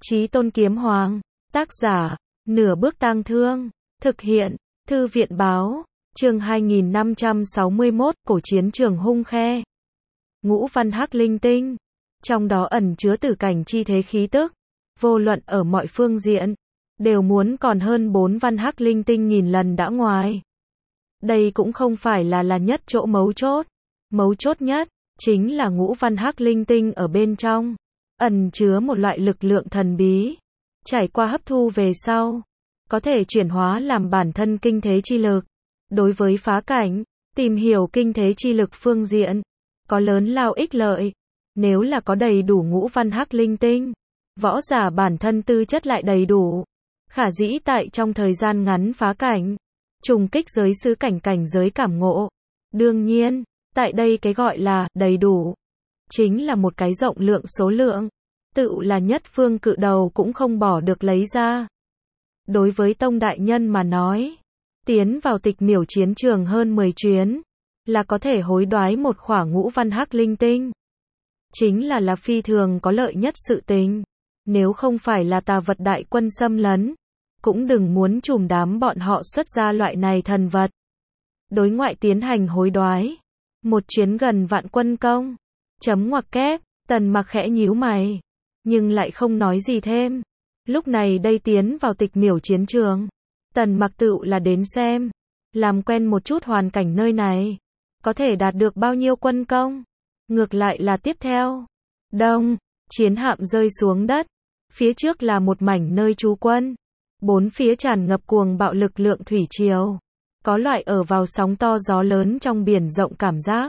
Chí Tôn Kiếm Hoàng. Tác giả, Nửa Bước Tang Thương. Thực hiện, Thư viện Báo. Chương 2561, Cổ Chiến Trường Hung Khe. Ngũ văn hắc linh tinh. Trong đó ẩn chứa tử cảnh chi thế khí tức. Vô luận ở mọi phương diện, đều muốn còn hơn 4 văn hắc linh tinh nghìn lần đã ngoài. Đây cũng không phải là nhất chỗ mấu chốt. Mấu chốt nhất, chính là ngũ văn hắc linh tinh ở bên trong. Ẩn chứa một loại lực lượng thần bí. Trải qua hấp thu về sau, có thể chuyển hóa làm bản thân kinh thế chi lực. Đối với phá cảnh, tìm hiểu kinh thế chi lực phương diện, có lớn lao ích lợi. Nếu là có đầy đủ ngũ văn hắc linh tinh, võ giả bản thân tư chất lại đầy đủ, khả dĩ tại trong thời gian ngắn phá cảnh, trùng kích giới xứ cảnh giới cảm ngộ. Đương nhiên, tại đây cái gọi là đầy đủ, chính là một cái rộng lượng số lượng, tự là nhất phương cự đầu cũng không bỏ được lấy ra. Đối với Tông đại nhân mà nói, tiến vào tịch miểu chiến trường hơn 10 chuyến, là có thể hối đoái một khỏa ngũ văn hắc linh tinh. Chính là phi thường có lợi nhất sự tình. Nếu không phải là Tà vật đại quân xâm lấn, cũng đừng muốn trùm đám bọn họ xuất ra loại này thần vật. Đối ngoại tiến hành hối đoái, một chuyến gần vạn quân công. Chấm ngoặc kép, Tần Mặc khẽ nhíu mày, nhưng lại không nói gì thêm. Lúc này đây tiến vào tịch miểu chiến trường, Tần Mặc tự là đến xem, làm quen một chút hoàn cảnh nơi này, có thể đạt được bao nhiêu quân công. Ngược lại là tiếp theo, đông, chiến hạm rơi xuống đất, phía trước là một mảnh nơi trú quân, bốn phía tràn ngập cuồng bạo lực lượng thủy triều, có loại ở vào sóng to gió lớn trong biển rộng cảm giác.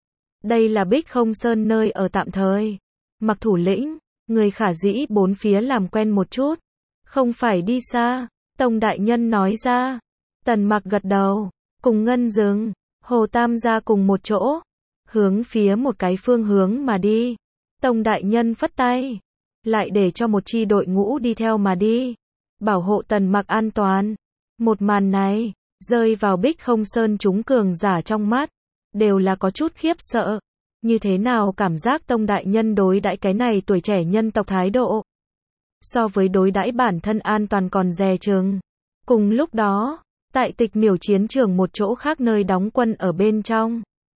Đây là Bích Không Sơn nơi ở tạm thời. Mặc thủ lĩnh, người khả dĩ bốn phía làm quen một chút, không phải đi xa. Tông đại nhân nói ra. Tần Mặc gật đầu, cùng Ngân Dừng, Hồ Tam gia cùng một chỗ, hướng phía một cái phương hướng mà đi. Tông đại nhân phất tay, lại để cho một chi đội ngũ đi theo mà đi, bảo hộ Tần Mặc an toàn. Một màn này, rơi vào Bích Không Sơn chúng cường giả trong mắt, đều là có chút khiếp sợ. Như thế nào cảm giác Tông đại nhân đối đãi cái này tuổi trẻ nhân tộc thái độ, so với đối đãi bản thân an toàn còn dè chừng. Cùng lúc đó, tại tịch miểu chiến trường một chỗ khác nơi đóng quân ở bên trong,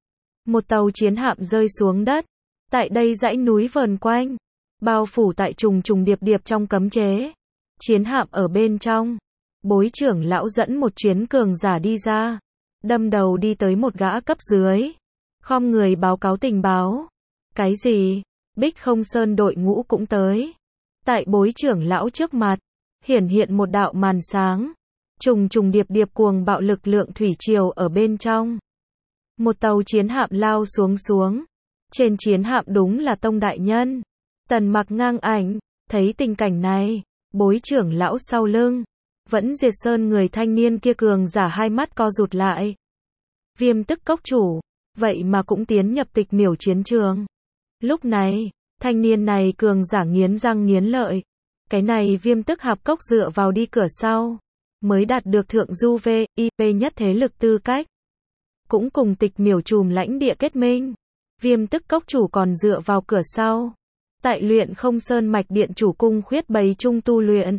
một tàu chiến hạm rơi xuống đất. Tại đây dãy núi vờn quanh, bao phủ tại trùng điệp trong cấm chế. Chiến hạm ở bên trong, Bối trưởng lão dẫn một chuyến cường giả đi ra, đâm đầu đi tới một gã cấp dưới, khom người báo cáo tình báo. Cái gì? Bích Không Sơn đội ngũ cũng tới. Tại Bối trưởng lão trước mặt, hiện một đạo màn sáng, trùng điệp cuồng bạo lực lượng thủy triều ở bên trong. Một tàu chiến hạm lao xuống. Trên chiến hạm đúng là Tông đại nhân. Tần Mặc ngang ảnh, thấy tình cảnh này, Bối trưởng lão sau lưng, vẫn Diệt Sơn người thanh niên kia cường giả hai mắt co rụt lại. Viêm Tức Cốc chủ, vậy mà cũng tiến nhập tịch miểu chiến trường. Lúc này, thanh niên này cường giả nghiến răng nghiến lợi. Cái này Viêm Tức Hạp Cốc dựa vào đi cửa sau, mới đạt được thượng du VIP nhất thế lực tư cách. Cũng cùng tịch miểu trùm lãnh địa kết minh. Viêm Tức Cốc chủ còn dựa vào cửa sau, tại Luyện Không Sơn mạch điện chủ cung khuyết bày trung tu luyện.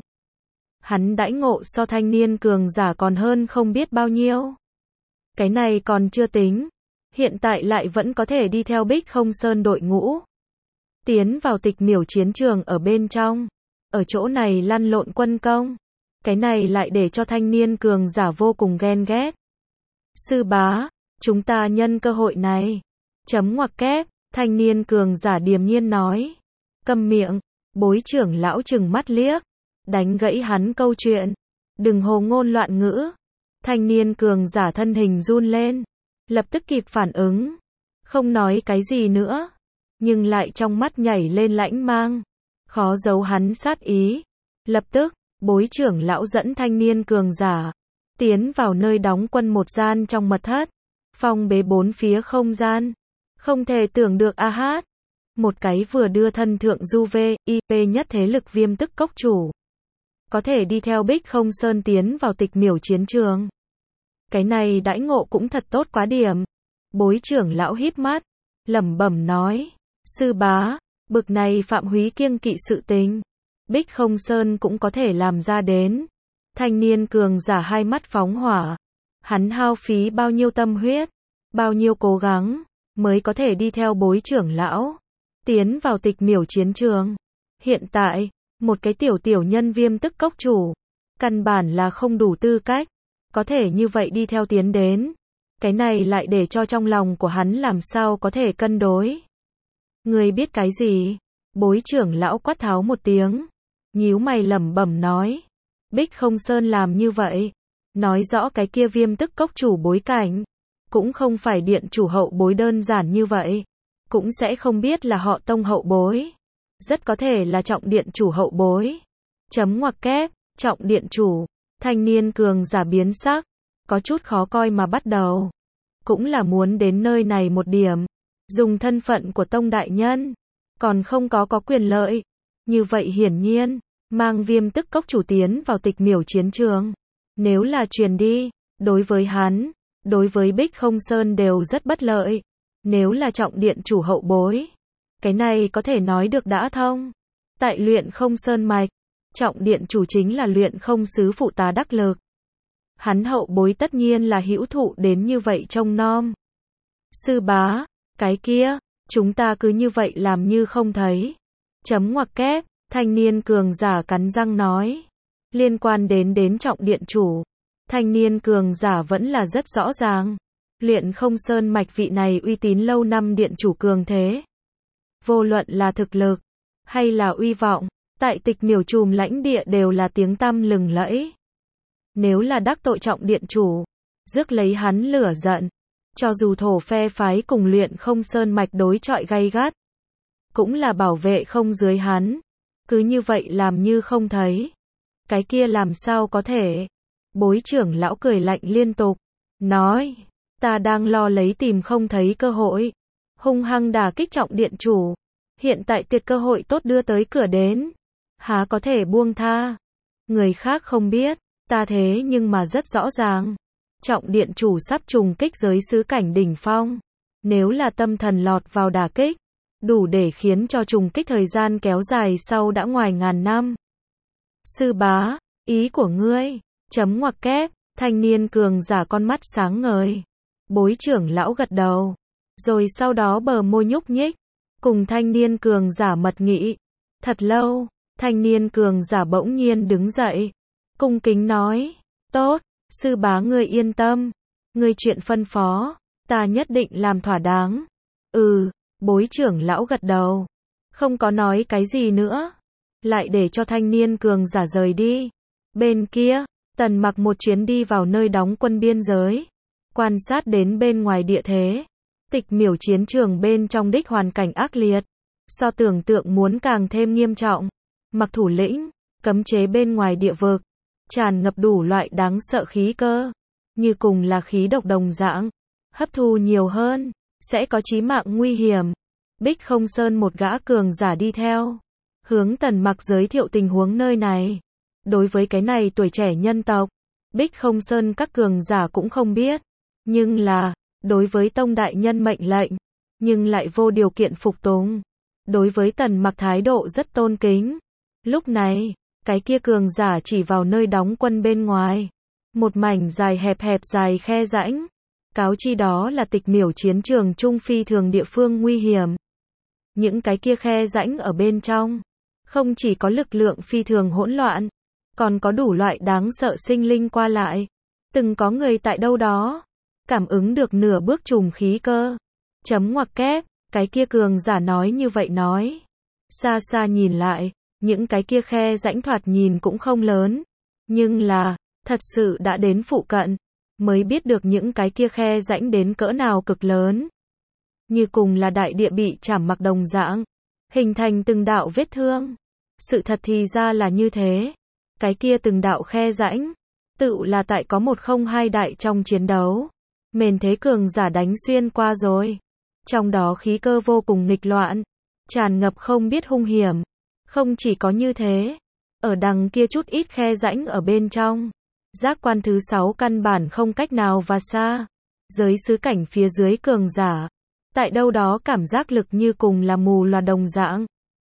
Hắn đãi ngộ so thanh niên cường giả còn hơn không biết bao nhiêu. Cái này còn chưa tính, hiện tại lại vẫn có thể đi theo Bích Không Sơn đội ngũ, tiến vào tịch miểu chiến trường ở bên trong, ở chỗ này lăn lộn quân công. Cái này lại để cho thanh niên cường giả vô cùng ghen ghét. Sư bá, chúng ta nhân cơ hội này. Chấm ngoặc kép, thanh niên cường giả điềm nhiên nói. Câm miệng. Bối trưởng lão trừng mắt liếc, đánh gãy hắn câu chuyện. Đừng hồ ngôn loạn ngữ. Thanh niên cường giả thân hình run lên, lập tức kịp phản ứng, không nói cái gì nữa, nhưng lại trong mắt nhảy lên lãnh mang, khó giấu hắn sát ý. Lập tức, Bối trưởng lão dẫn thanh niên cường giả tiến vào nơi đóng quân một gian trong mật thất, phong bế bốn phía không gian. Không thể tưởng được a hát, một cái vừa đưa thân thượng du VIP nhất thế lực Viêm Tức Cốc chủ, có thể đi theo Bích Không Sơn tiến vào tịch miểu chiến trường. Cái này đãi ngộ cũng thật tốt quá điểm. Bối trưởng lão híp mắt, lẩm bẩm nói. Sư bá, bực này phạm húy kiêng kỵ sự tình, Bích Không Sơn cũng có thể làm ra đến. Thanh niên cường giả hai mắt phóng hỏa. Hắn hao phí bao nhiêu tâm huyết, bao nhiêu cố gắng, mới có thể đi theo Bối trưởng lão, tiến vào Tịch Miểu chiến trường. Hiện tại, một cái tiểu nhân Viêm Tức Cốc chủ, căn bản là không đủ tư cách, có thể như vậy đi theo tiến đến. Cái này lại để cho trong lòng của hắn làm sao có thể cân đối. Ngươi biết cái gì? Bối trưởng lão quát tháo một tiếng, nhíu mày lẩm bẩm nói. Bích Không Sơn làm như vậy, nói rõ cái kia Viêm Tức Cốc chủ bối cảnh, cũng không phải điện chủ hậu bối đơn giản như vậy, cũng sẽ không biết là họ Tông hậu bối, rất có thể là trọng điện chủ hậu bối. Chấm ngoặc kép, trọng điện chủ, thanh niên cường giả biến sắc, có chút khó coi mà bắt đầu. Cũng là muốn đến nơi này một điểm, dùng thân phận của Tông đại nhân, còn không có quyền lợi. Như vậy hiển nhiên, mang Viêm Tức Cốc chủ tiến vào Tịch Miểu chiến trường. Nếu là truyền đi, đối với hắn, đối với Bích Không Sơn đều rất bất lợi. Nếu là trọng điện chủ hậu bối, cái này có thể nói được đã thông. Tại Luyện Không Sơn mạch, trọng điện chủ chính là Luyện Không sứ phụ tá đắc lực. Hắn hậu bối tất nhiên là hữu thụ đến như vậy trông nom. Sư bá, cái kia, chúng ta cứ như vậy làm như không thấy. Chấm ngoặc kép, thanh niên cường giả cắn răng nói. Liên quan đến trọng điện chủ, thanh niên cường giả vẫn là rất rõ ràng. Luyện Không Sơn mạch vị này uy tín lâu năm điện chủ cường thế. Vô luận là thực lực, hay là uy vọng, tại Tịch Miểu trùm lãnh địa đều là tiếng tăm lừng lẫy. Nếu là đắc tội trọng điện chủ, rước lấy hắn lửa giận, cho dù thổ phe phái cùng Luyện Không Sơn mạch đối chọi gay gắt, cũng là bảo vệ không dưới hắn. Cứ như vậy làm như không thấy. Cái kia làm sao có thể? Bối trưởng lão cười lạnh liên tục, nói, ta đang lo lấy tìm không thấy cơ hội, hung hăng đả kích trọng điện chủ. Hiện tại tuyệt cơ hội tốt đưa tới cửa đến, há có thể buông tha. Người khác không biết, ta thế nhưng mà rất rõ ràng. Trọng điện chủ sắp trùng kích giới sứ cảnh đỉnh phong. Nếu là tâm thần lọt vào đả kích, đủ để khiến cho trùng kích thời gian kéo dài sau đã ngoài ngàn năm. Sư bá, ý của ngươi, chấm ngoặc kép, thanh niên cường giả con mắt sáng ngời. Bối trưởng lão gật đầu, rồi sau đó bờ môi nhúc nhích, cùng thanh niên cường giả mật nghị. Thật lâu, thanh niên cường giả bỗng nhiên đứng dậy, cung kính nói, tốt, sư bá ngươi yên tâm, ngươi chuyện phân phó, ta nhất định làm thỏa đáng. Bối trưởng lão gật đầu, không có nói cái gì nữa, lại để cho thanh niên cường giả rời đi. Bên kia, Tần Mặc một chuyến đi vào nơi đóng quân biên giới, quan sát đến bên ngoài địa thế. Tịch Miểu chiến trường bên trong đích hoàn cảnh ác liệt, so tưởng tượng muốn càng thêm nghiêm trọng. Mặc thủ lĩnh, cấm chế bên ngoài địa vực, tràn ngập đủ loại đáng sợ khí cơ, như cùng là khí độc đồng dạng, hấp thu nhiều hơn, sẽ có chí mạng nguy hiểm. Bích Không Sơn một gã cường giả đi theo, hướng Tần Mặc giới thiệu tình huống nơi này. Đối với cái này tuổi trẻ nhân tộc, Bích Không Sơn các cường giả cũng không biết, nhưng là, đối với Tông đại nhân mệnh lệnh, nhưng lại vô điều kiện phục tùng. Đối với Tần Mặc thái độ rất tôn kính. Lúc này, cái kia cường giả chỉ vào nơi đóng quân bên ngoài, một mảnh dài hẹp dài khe rãnh, cáo chi đó là Tịch Miểu chiến trường trung phi thường địa phương nguy hiểm. Những cái kia khe rãnh ở bên trong, không chỉ có lực lượng phi thường hỗn loạn, còn có đủ loại đáng sợ sinh linh qua lại. Từng có người tại đâu đó, cảm ứng được nửa bước trùng khí cơ. Chấm ngoặc kép, cái kia cường giả nói như vậy nói. Xa xa nhìn lại, những cái kia khe rãnh thoạt nhìn cũng không lớn, nhưng là, thật sự đã đến phụ cận, mới biết được những cái kia khe rãnh đến cỡ nào cực lớn. Như cùng là đại địa bị chảm mặc đồng dạng, hình thành từng đạo vết thương. Sự thật thì ra là như thế. Cái kia từng đạo khe rãnh, tự là tại có 102 đại trong chiến đấu. Mền thế cường giả đánh xuyên qua rồi. Trong đó khí cơ vô cùng nghịch loạn, tràn ngập không biết hung hiểm. Không chỉ có như thế, ở đằng kia chút ít khe rãnh ở bên trong, giác quan thứ 6 căn bản không cách nào và xa. Giới xứ cảnh phía dưới cường giả, tại đâu đó cảm giác lực như cùng là mù loà đồng dạng.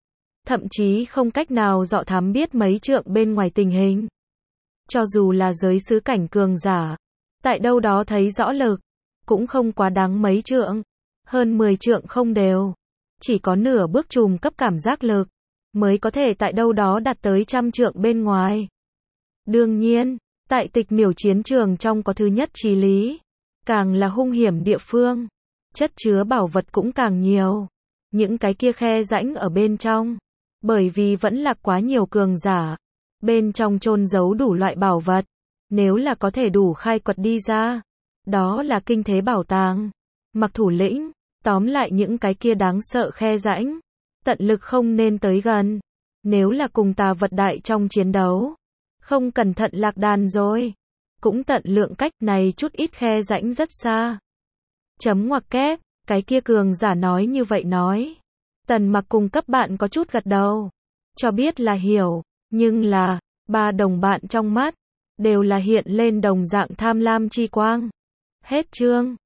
thậm chí không cách nào dọ thám biết mấy trượng bên ngoài tình hình. Cho dù là giới sứ cảnh cường giả, tại đâu đó thấy rõ lực, cũng không quá đáng mấy trượng, hơn 10 trượng không đều. Chỉ có nửa bước trùm cấp cảm giác lực, mới có thể tại đâu đó đạt tới 100 trượng bên ngoài. Đương nhiên, tại Tịch Miểu chiến trường trong có thứ nhất chí lý, càng là hung hiểm địa phương, chất chứa bảo vật cũng càng nhiều. Những cái kia khe rãnh ở bên trong, bởi vì vẫn là quá nhiều cường giả, bên trong chôn giấu đủ loại bảo vật, nếu là có thể đủ khai quật đi ra, đó là kinh thế bảo tàng. Mặc thủ lĩnh, tóm lại những cái kia đáng sợ khe rãnh, tận lực không nên tới gần. Nếu là cùng tà vật đại trong chiến đấu, không cẩn thận lạc đàn rồi, cũng tận lượng cách này chút ít khe rãnh rất xa. Chấm ngoặc kép, cái kia cường giả nói như vậy nói. Tần Mặc cùng cấp bạn có chút gật đầu, cho biết là hiểu, nhưng là, ba đồng bạn trong mắt, đều là hiện lên đồng dạng tham lam chi quang. Hết chương.